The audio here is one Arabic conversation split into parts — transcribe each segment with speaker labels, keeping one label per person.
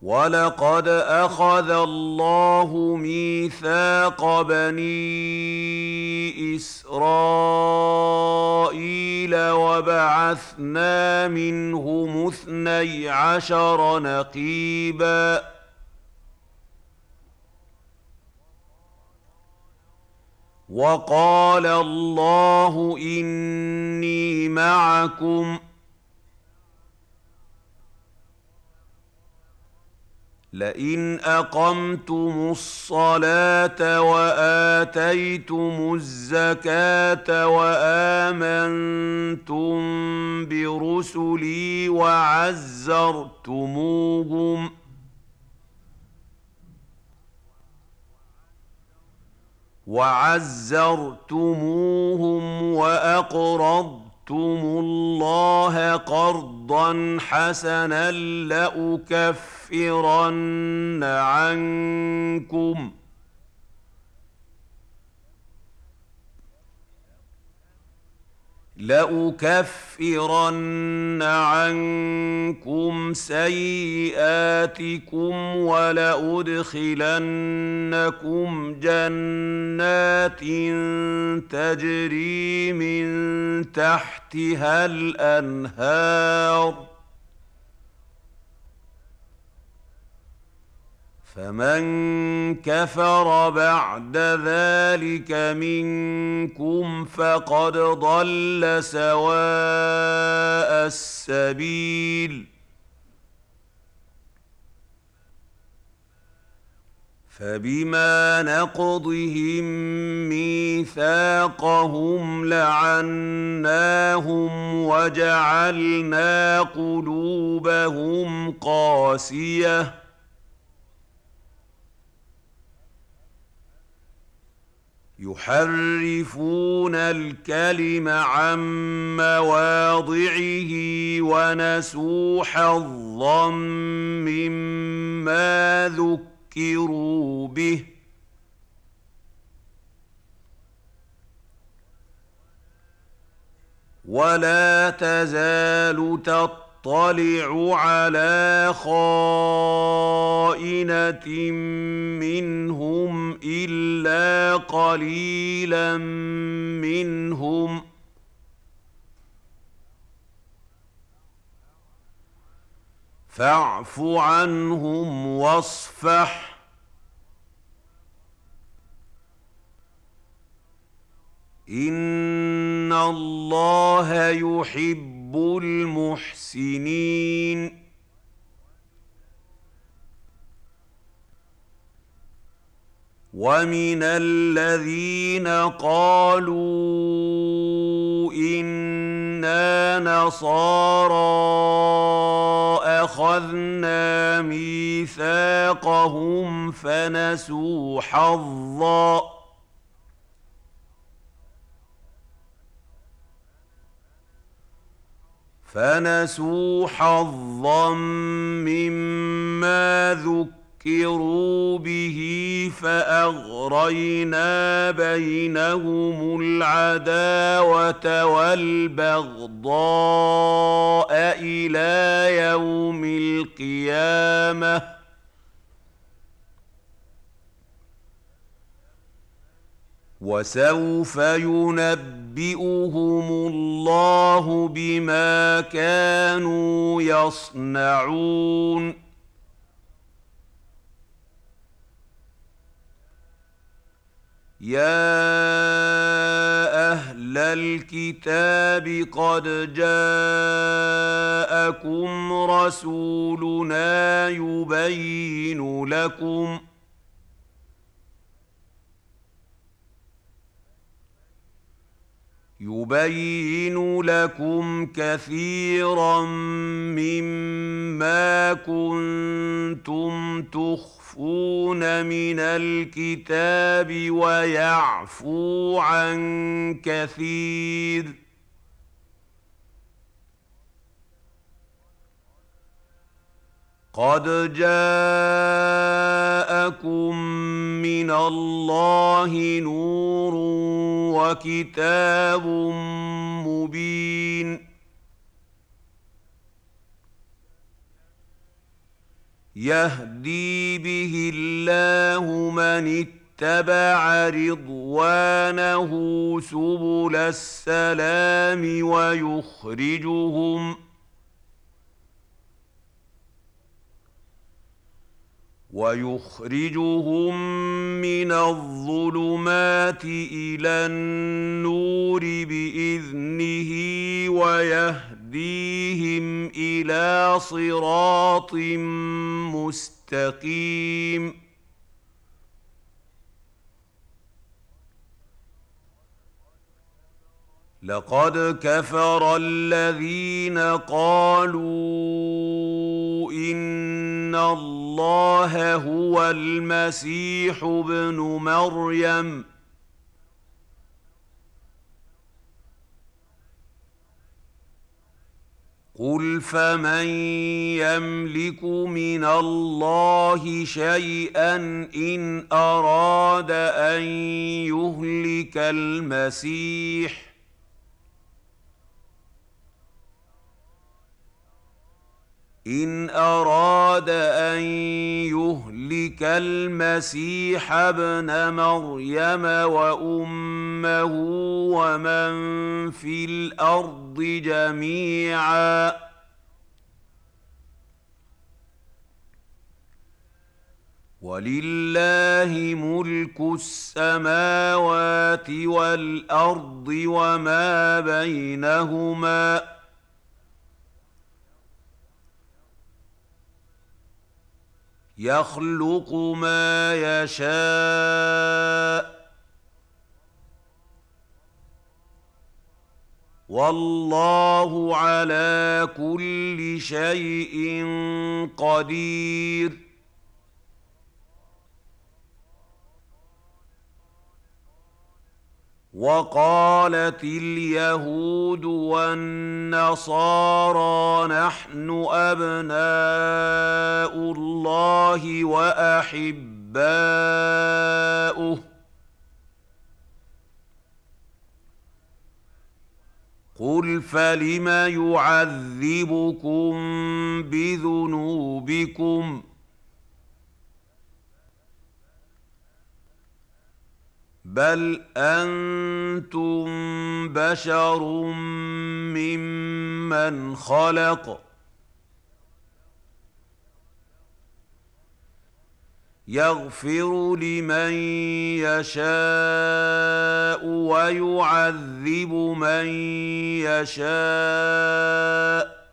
Speaker 1: وَلَقَدْ أَخَذَ اللَّهُ مِيثَاقَ بَنِي إِسْرَائِيلَ وَبَعَثْنَا مِنْهُمُ 12 نَقِيبًا وَقَالَ اللَّهُ إِنِّي مَعَكُمْ لئن أقمتم الصلاة وآتيتم الزكاة وآمنتم برسلي وعزرتموهم وأقرضتم الله قرضا حسنا لأكفرن عنكم سيئاتكم ولأدخلنكم جنات تجري من تحتها الأنهار فمن كفر بعد ذلك منكم فقد ضل سواء السبيل فبما نقضهم ميثاقهم لعناهم وجعلنا قلوبهم قاسية يحرفون الكلم عن مواضعه ونسوا حظا مما ذكروا به ولا تزال تطلع على خائنة منهم إلا قليلا منهم فاعف عنهم واصفح إن الله يحب المحسنين ومن الذين قالوا إنا نصارى أخذنا ميثاقهم فنسوا حظا مما ذكروا به فأغرينا بينهم العداوة والبغضاء إلى يوم القيامة وسوف ينبئهم الله بما كانوا يصنعون يا أهل الكتاب قد جاءكم رسولنا يبين لكم كثيرا مما كنتم تخفون من الكتاب ويعفو عن كثير قد جاءكم من الله نور وكتاب مبين يهدي به الله من اتبع رضوانه سبل السلام ويخرجهم من الظلمات إلى النور بإذنه ويهديهم إلى صراط مستقيم. لقد كفر الذين قالوا إن الله هو المسيح ابن مريم قل فمن يملك من الله شيئا إن أراد أن يهلك المسيح ابن مريم وأمه ومن في الأرض جميعا ولله ملك السماوات والأرض وما بينهما يخلق ما يشاء والله على كل شيء قدير. وقالت اليهود والنصارى نحن أبناء الله وأحباؤه قل فلم يعذبكم بذنوبكم بل أنتم بشر ممن خلق يغفر لمن يشاء ويعذب من يشاء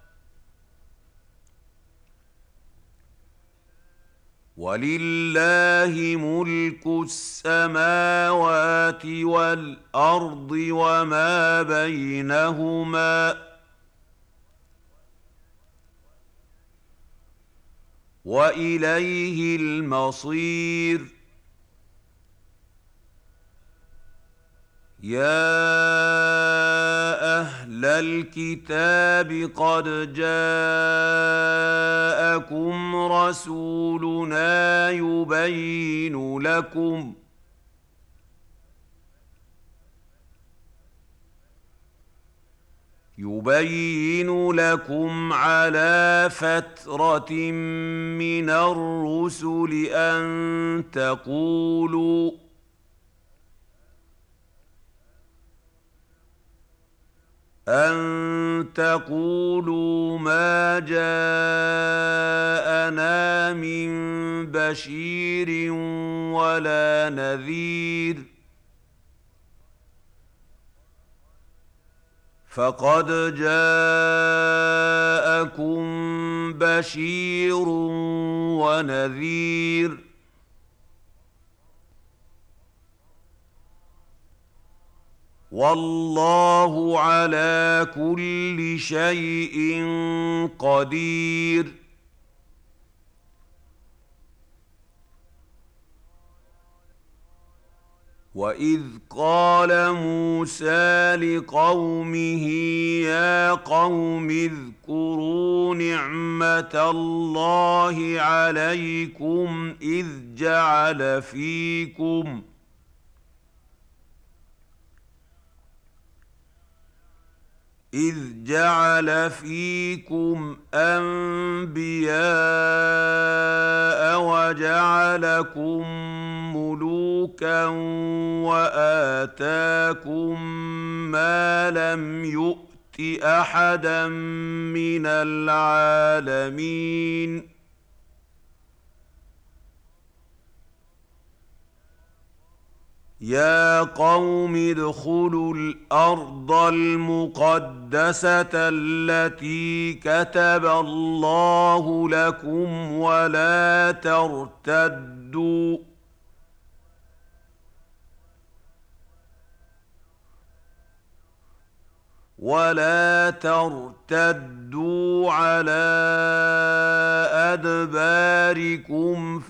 Speaker 1: ولله ملك السماوات والأرض وما بينهما وإليه المصير. يا أهل الكتاب قد جاءكم رسولنا يبين لكم على فترة من الرسل أن تقولوا ما جاءنا من بشير ولا نذير فقد جاءكم بشير ونذير والله على كل شيء قدير. وإذ قال موسى لقومه يا قوم اذكروا نعمة الله عليكم إذ جعل فيكم أنبياء وجعلكم ملوكا وآتاكم ما لم يؤت أحدا من العالمين يا قوم ادخلوا الأرض المقدسة التي كتب الله لكم ولا ترتدوا على أدباركم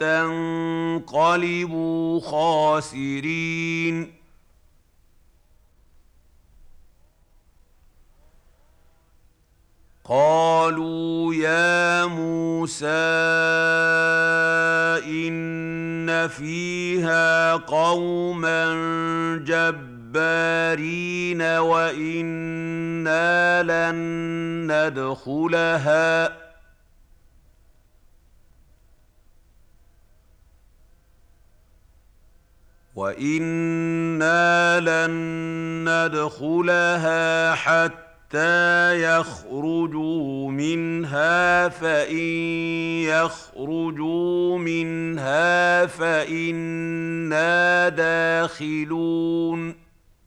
Speaker 1: فتنقلبوا خاسرين قالوا يا موسى إن فيها قوما جبارين وإنا لن ندخلها حتى يخرجوا منها فإن يخرجوا منها فإنا داخلون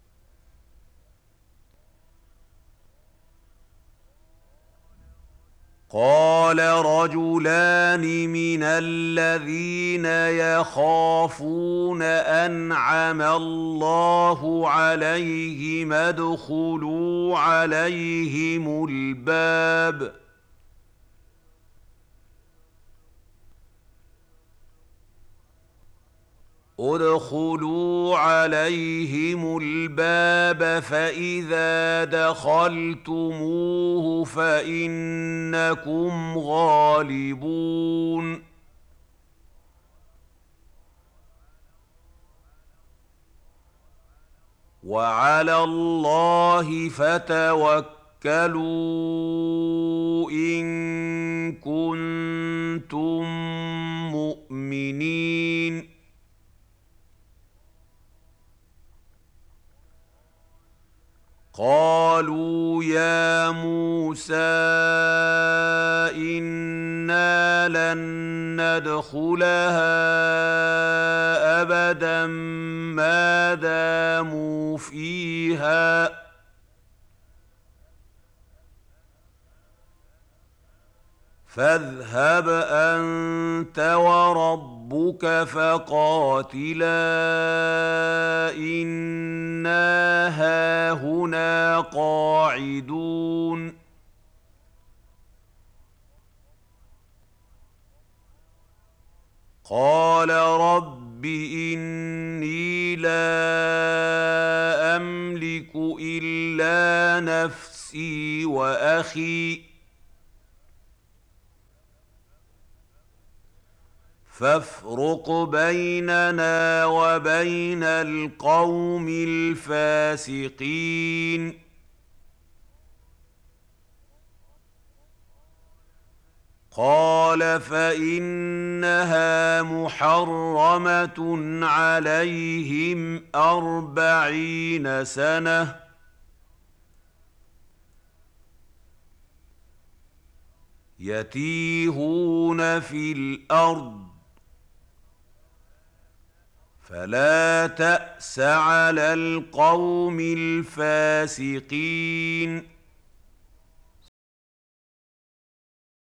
Speaker 1: قال رجلان من الذين يخافون أنعم الله عليهم ادخلوا عليهم الباب فإذا دخلتموه فإنكم غالبون وعلى الله فتوكلوا إن كنتم مؤمنين قالوا يا موسى إنا لن ندخلها أبدا ما داموا فيها فاذهب أنت وربك فقاتلا إنا هاهنا قاعدون قال رب إني لا أملك إلا نفسي وأخي فافرق بيننا وبين القوم الفاسقين قال فإنها محرمة عليهم 40 سنة يتيهون في الأرض فلا تأس على القوم الفاسقين